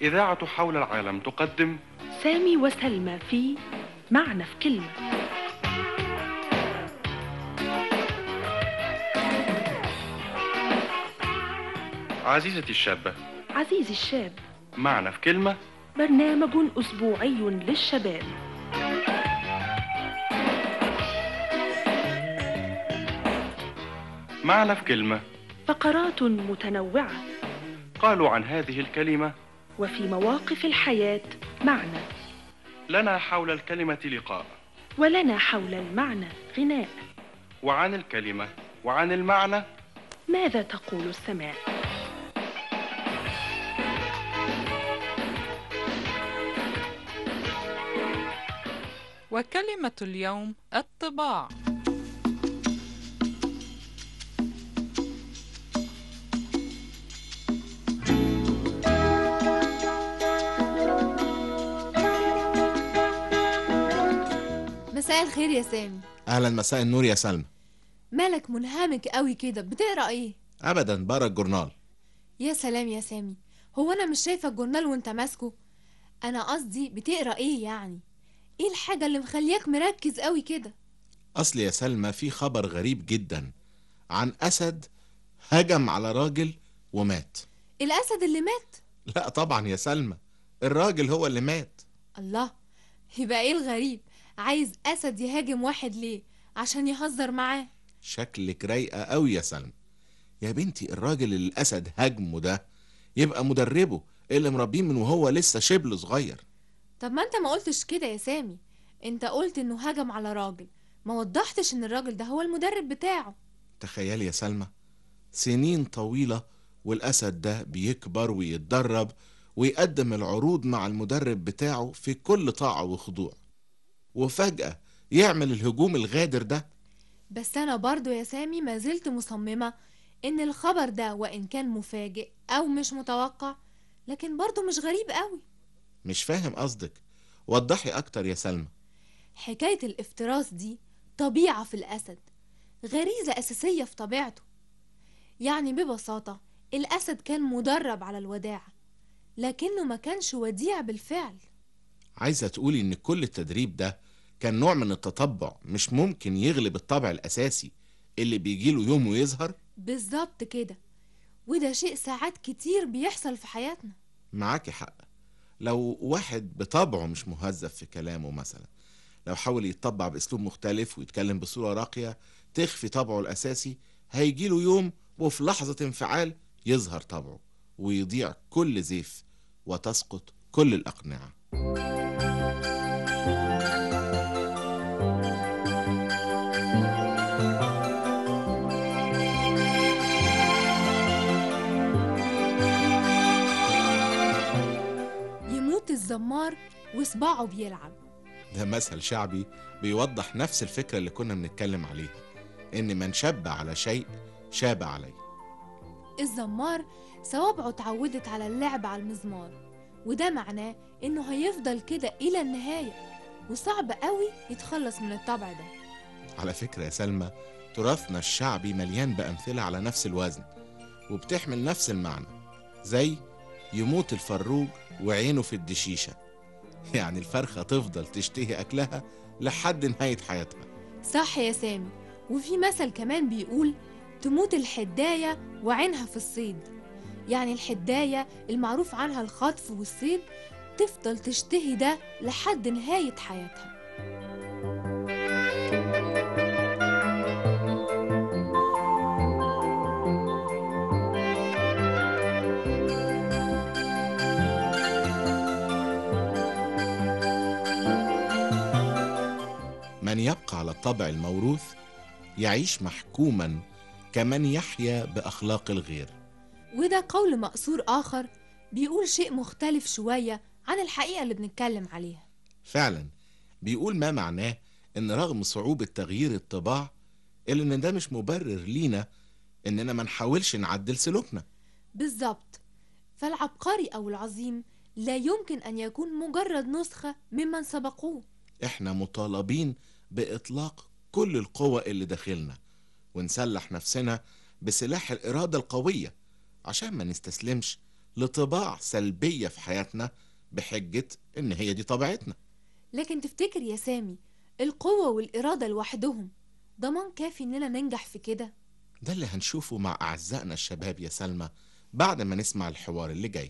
إذاعة حول العالم تقدم سامي وسلمى في معنى في كلمة. عزيزتي الشابة، عزيزي الشاب، معنى في كلمة، برنامج أسبوعي للشباب. معنى في كلمة، فقرات متنوعة، قالوا عن هذه الكلمة وفي مواقف الحياة معنى، لنا حول الكلمة لقاء، ولنا حول المعنى غناء، وعن الكلمة وعن المعنى ماذا تقول السماء؟ وكلمة اليوم الطباع. مساء الخير يا سامي. اهلا، مساء النور يا سلمى. مالك منهمك قوي كده، بتقرا ايه؟ ابدا، بقرا الجورنال. يا سلام يا سامي، هو انا مش شايفه الجورنال وانت ماسكه؟ انا قصدي بتقرا ايه يعني؟ ايه الحاجه اللي مخلياك مركز قوي كده؟ اصل يا سلمى في خبر غريب جدا عن اسد هجم على راجل ومات. الاسد اللي مات؟ لا طبعا يا سلمى، الراجل هو اللي مات. الله، يبقى ايه الغريب؟ عايز اسد يهاجم واحد ليه؟ عشان يهزر معاه؟ شكلك رايقه قوي يا سلمى. يا بنتي، الراجل اللي الاسد هجمه ده يبقى مدربه اللي مربيه من وهو لسه شبل صغير. طب ما انت ما قلتش كده يا سامي، انت قلت انه هجم على راجل، ما وضحتش ان الراجل ده هو المدرب بتاعه. تخيلي يا سلمى، سنين طويله والاسد ده بيكبر ويتدرب ويقدم العروض مع المدرب بتاعه في كل طاعه وخضوع، وفجأة يعمل الهجوم الغادر ده. بس انا برضو يا سامي ما زلت مصممة ان الخبر ده وان كان مفاجئ او مش متوقع، لكن برضو مش غريب قوي. مش فاهم قصدك، وضحي اكتر يا سلمى. حكاية الافتراس دي طبيعة في الاسد، غريزة اساسية في طبيعته. يعني ببساطة الاسد كان مدرب على الوداعة، لكنه ما كانش وديع بالفعل. عايزة تقولي ان كل التدريب ده كان نوع من التطبع مش ممكن يغلب الطبع الاساسي اللي بيجيله يوم ويظهر؟ بالظبط كده، وده شيء ساعات كتير بيحصل في حياتنا. معاكي حق. لو واحد بطبعه مش مهذب في كلامه مثلا، لو حاول يتطبع باسلوب مختلف ويتكلم بصورة راقية تخفي طبعه الاساسي، هيجيله يوم وفي لحظة انفعال يظهر طبعه ويضيع كل زيف وتسقط كل الأقنعة. يموت الزمار وصباعه بيلعب. ده مثل شعبي بيوضح نفس الفكرة اللي كنا بنتكلم عليها، إن من شاب على شيء شاب عليه. الزمار صوابعه اتعودت على اللعب على المزمار، وده معناه انه هيفضل كده الى النهاية، وصعب قوي يتخلص من الطبع ده. على فكرة يا سلمى، تراثنا الشعبي مليان بأمثلة على نفس الوزن وبتحمل نفس المعنى، زي يموت الفروج وعينه في الدشيشة، يعني الفرخة تفضل تشتهي أكلها لحد نهاية حياتها. صح يا سامي، وفي مثل كمان بيقول تموت الحداية وعينها في الصيد، يعني الحداية المعروف عنها الخطف والصيد تفضل تشتهي ده لحد نهاية حياتها. من يبقى على الطبع الموروث يعيش محكوما كمن يحيا بأخلاق الغير. وده قول مقصور آخر بيقول شيء مختلف شوية عن الحقيقة اللي بنتكلم عليها. فعلا بيقول ما معناه ان رغم صعوبة تغيير الطباع الا ان ده مش مبرر لينا اننا ما نحاولش نعدل سلوكنا. بالظبط، فالعبقري أو العظيم لا يمكن أن يكون مجرد نسخة ممن سبقوه. احنا مطالبين بإطلاق كل القوة اللي داخلنا ونسلح نفسنا بسلاح الإرادة القوية عشان ما نستسلمش لطباع سلبية في حياتنا بحجة إن هي دي طبيعتنا. لكن تفتكر يا سامي القوة والإرادة لوحدهم ضمان كافي إننا ننجح في كده؟ ده اللي هنشوفه مع أعزائنا الشباب يا سلمى بعد ما نسمع الحوار اللي جاي.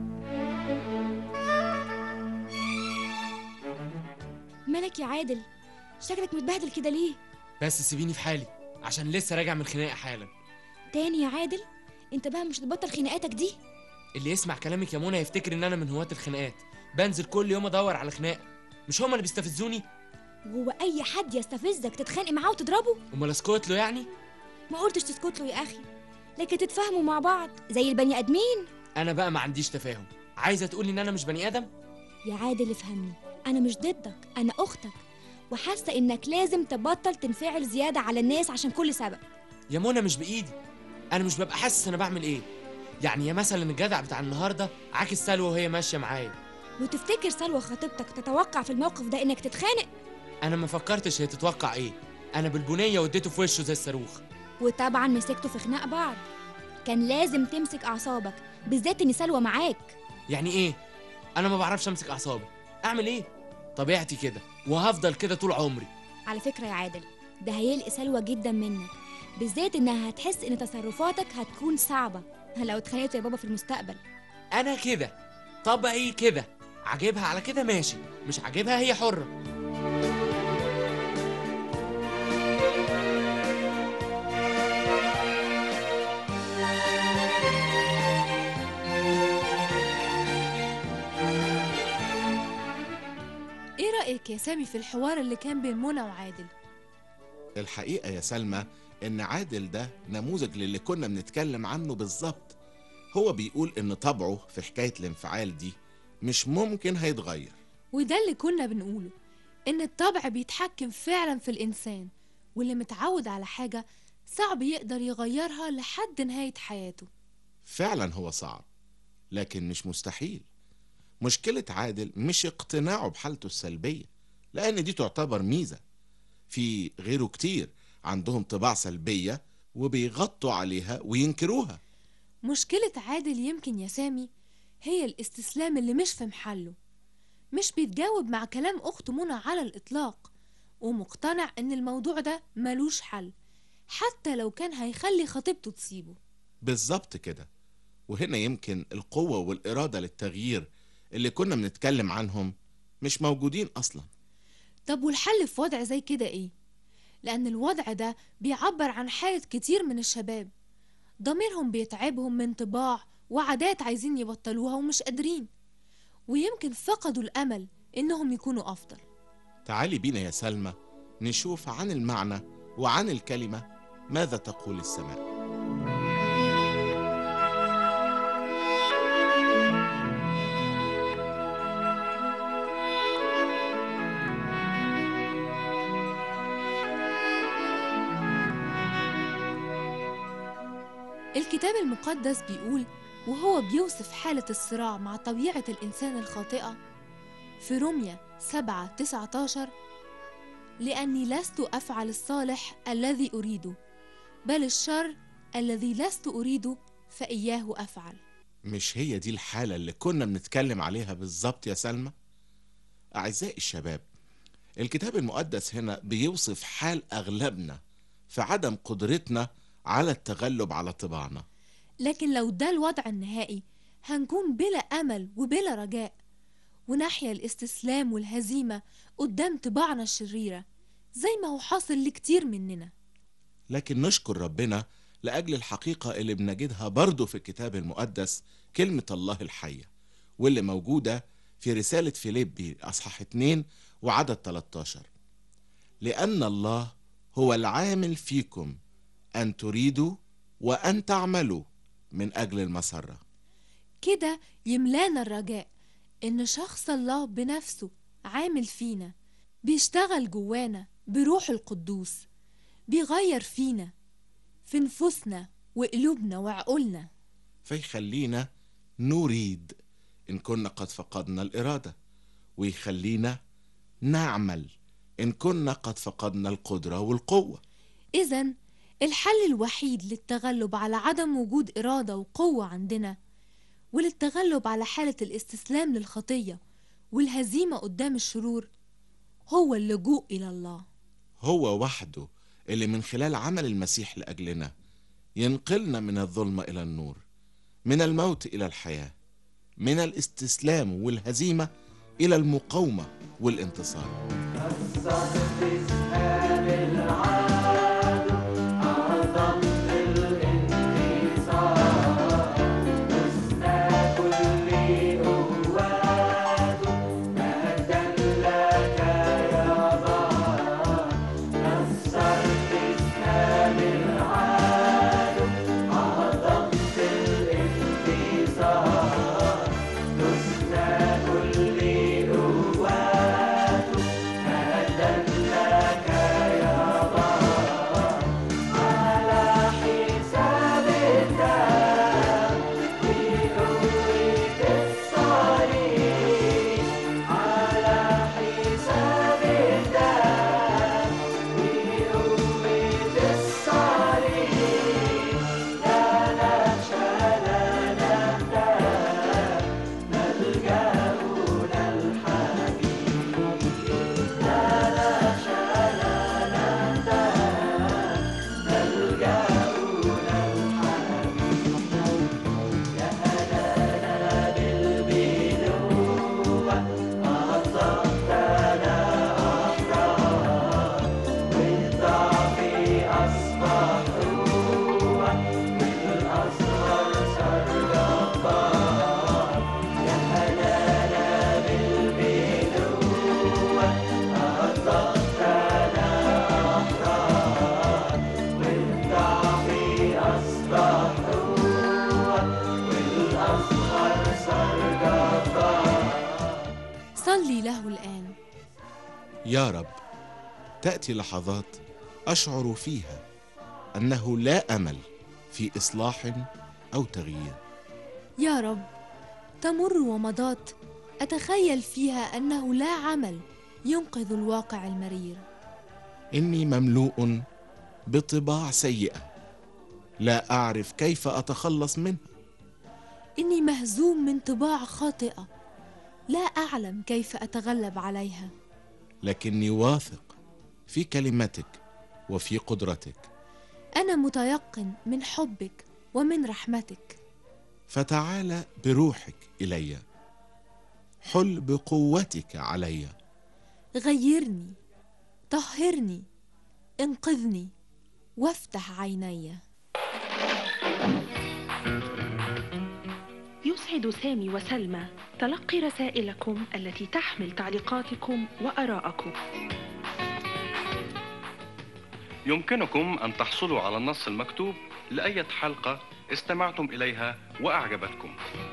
مالك يا عادل؟ شكلك متبهدل كده ليه؟ بس سيبيني في حالي عشان لسه راجع من خناقه حالا. تاني يا عادل؟ انت بقى مش هتبطل خناقاتك دي؟ اللي يسمع كلامك يا منى يفتكر ان انا من هواة الخناقات، بنزل كل يوم ادور على خناقه. مش هما اللي بيستفزوني؟ وهو اي حد يستفزك تتخانق معاه وتضربه؟ امال اسكت له يعني؟ ما قلتش تسكت له يا اخي، لكن تتفاهموا مع بعض زي البني ادمين. انا بقى ما عنديش تفاهم. عايزه تقولي ان انا مش بني ادم؟ يا عادل افهمني، انا مش ضدك، انا اختك، وحاسه انك لازم تبطل تنفعل زياده على الناس عشان كل سبب. يا منى مش بايدي، انا مش ببقى حاسس انا بعمل ايه. يعني يا مثلا الجدع بتاع النهارده عاكس سلوى وهي ماشيه معايا. وتفتكر سلوى خطيبتك تتوقع في الموقف ده انك تتخانق؟ انا ما فكرتش هي تتوقع ايه. انا بالبنيه وديته في وشه زي الصاروخ. وطبعا مسكتوا في خناق بعض. كان لازم تمسك اعصابك، بالذات ان سلوى معاك. يعني ايه؟ انا ما بعرفش امسك اعصابي. اعمل ايه؟ طبيعتي كده وهفضل كده طول عمري. على فكره يا عادل، ده هيلقي سلوى جدا منك، بالذات انها هتحس ان تصرفاتك هتكون صعبه لو اتخانقت يا بابا في المستقبل. انا كده طبعي كده، عاجبها على كده ماشي، مش عاجبها هي حره. إيه رأيك يا سامي في الحوار اللي كان بين منى وعادل؟ الحقيقة يا سلمى إن عادل ده نموذج للي كنا بنتكلم عنه بالظبط. هو بيقول إن طبعه في حكاية الانفعال دي مش ممكن هيتغير. وده اللي كنا بنقوله، إن الطبع بيتحكم فعلا في الإنسان، واللي متعود على حاجة صعب يقدر يغيرها لحد نهاية حياته. فعلا هو صعب لكن مش مستحيل. مشكلة عادل مش اقتناعه بحالته السلبية، لأن دي تعتبر ميزة. في غيره كتير عندهم طباع سلبية وبيغطوا عليها وينكروها. مشكلة عادل يمكن يا سامي هي الاستسلام اللي مش في محله، مش بيتجاوب مع كلام أخته منى على الإطلاق، ومقتنع إن الموضوع ده ملوش حل حتى لو كان هيخلي خطيبته تسيبه. بالظبط كده. وهنا يمكن القوة والإرادة للتغيير اللي كنا بنتكلم عنهم مش موجودين أصلا. طب والحل في وضع زي كده إيه؟ لأن الوضع ده بيعبر عن حالة كتير من الشباب، ضميرهم بيتعبهم من طباع وعادات عايزين يبطلوها ومش قادرين، ويمكن فقدوا الأمل إنهم يكونوا أفضل. تعالي بينا يا سلمى نشوف عن المعنى وعن الكلمة ماذا تقول السماء. الكتاب المقدس بيقول، وهو بيوصف حالة الصراع مع طبيعة الإنسان الخاطئة في روميا 7:19: لأني لست أفعل الصالح الذي أريده، بل الشر الذي لست أريده فإياه أفعل. مش هي دي الحالة اللي كنا بنتكلم عليها بالظبط يا سلمى؟ أعزائي الشباب، الكتاب المقدس هنا بيوصف حال أغلبنا في عدم قدرتنا على التغلب على طباعنا. لكن لو ده الوضع النهائي هنكون بلا أمل وبلا رجاء، ونحيا الاستسلام والهزيمة قدام طباعنا الشريرة زي ما هو حاصل لكتير مننا. لكن نشكر ربنا لأجل الحقيقة اللي بنجدها برضو في الكتاب المقدس، كلمة الله الحية، واللي موجودة في رسالة فيليبي أصحاح 2 وعدد 13: لأن الله هو العامل فيكم أن تريدوا وأن تعملوا من أجل المسرة. كده يملانا الرجاء إن شخص الله بنفسه عامل فينا، بيشتغل جوانا بروح القدوس، بيغير فينا في نفوسنا وقلوبنا وعقولنا، فيخلينا نريد إن كنا قد فقدنا الإرادة، ويخلينا نعمل إن كنا قد فقدنا القدرة والقوة. إذن الحل الوحيد للتغلب على عدم وجود إرادة وقوة عندنا وللتغلب على حالة الاستسلام للخطية والهزيمة قدام الشرور هو اللجوء إلى الله. هو وحده اللي من خلال عمل المسيح لأجلنا ينقلنا من الظلمة إلى النور، من الموت إلى الحياة، من الاستسلام والهزيمة إلى المقاومة والانتصار. صلي له الآن. يا رب، تأتي لحظات أشعر فيها أنه لا أمل في إصلاح أو تغيير. يا رب، تمر ومضات أتخيل فيها أنه لا عمل ينقذ الواقع المرير. إني مملوء بطباع سيئة لا أعرف كيف أتخلص منها. إني مهزوم من طباع خاطئة لا أعلم كيف أتغلب عليها. لكني واثق في كلمتك وفي قدرتك. أنا متيقن من حبك ومن رحمتك. فتعال بروحك إلي، حل بقوتك علي. غيرني، طهرني، انقذني، وافتح عيني. يسعد سامي وسلمى تلقي رسائلكم التي تحمل تعليقاتكم وآراءكم. يمكنكم أن تحصلوا على النص المكتوب لأي حلقة استمعتم إليها وأعجبتكم.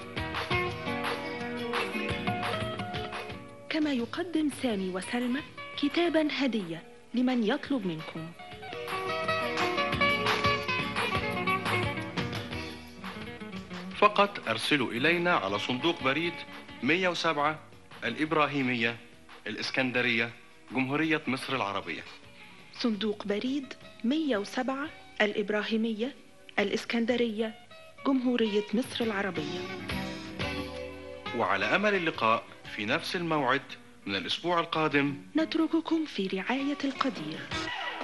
كما يقدم سامي وسلمى كتابا هدية لمن يطلب منكم. فقط أرسلوا إلينا على صندوق بريد 107 الإبراهيمية، الإسكندرية، جمهورية مصر العربية. صندوق بريد 107 الإبراهيمية، الإسكندرية، جمهورية مصر العربية. وعلى أمل اللقاء في نفس الموعد من الأسبوع القادم. نترككم في رعاية القدير.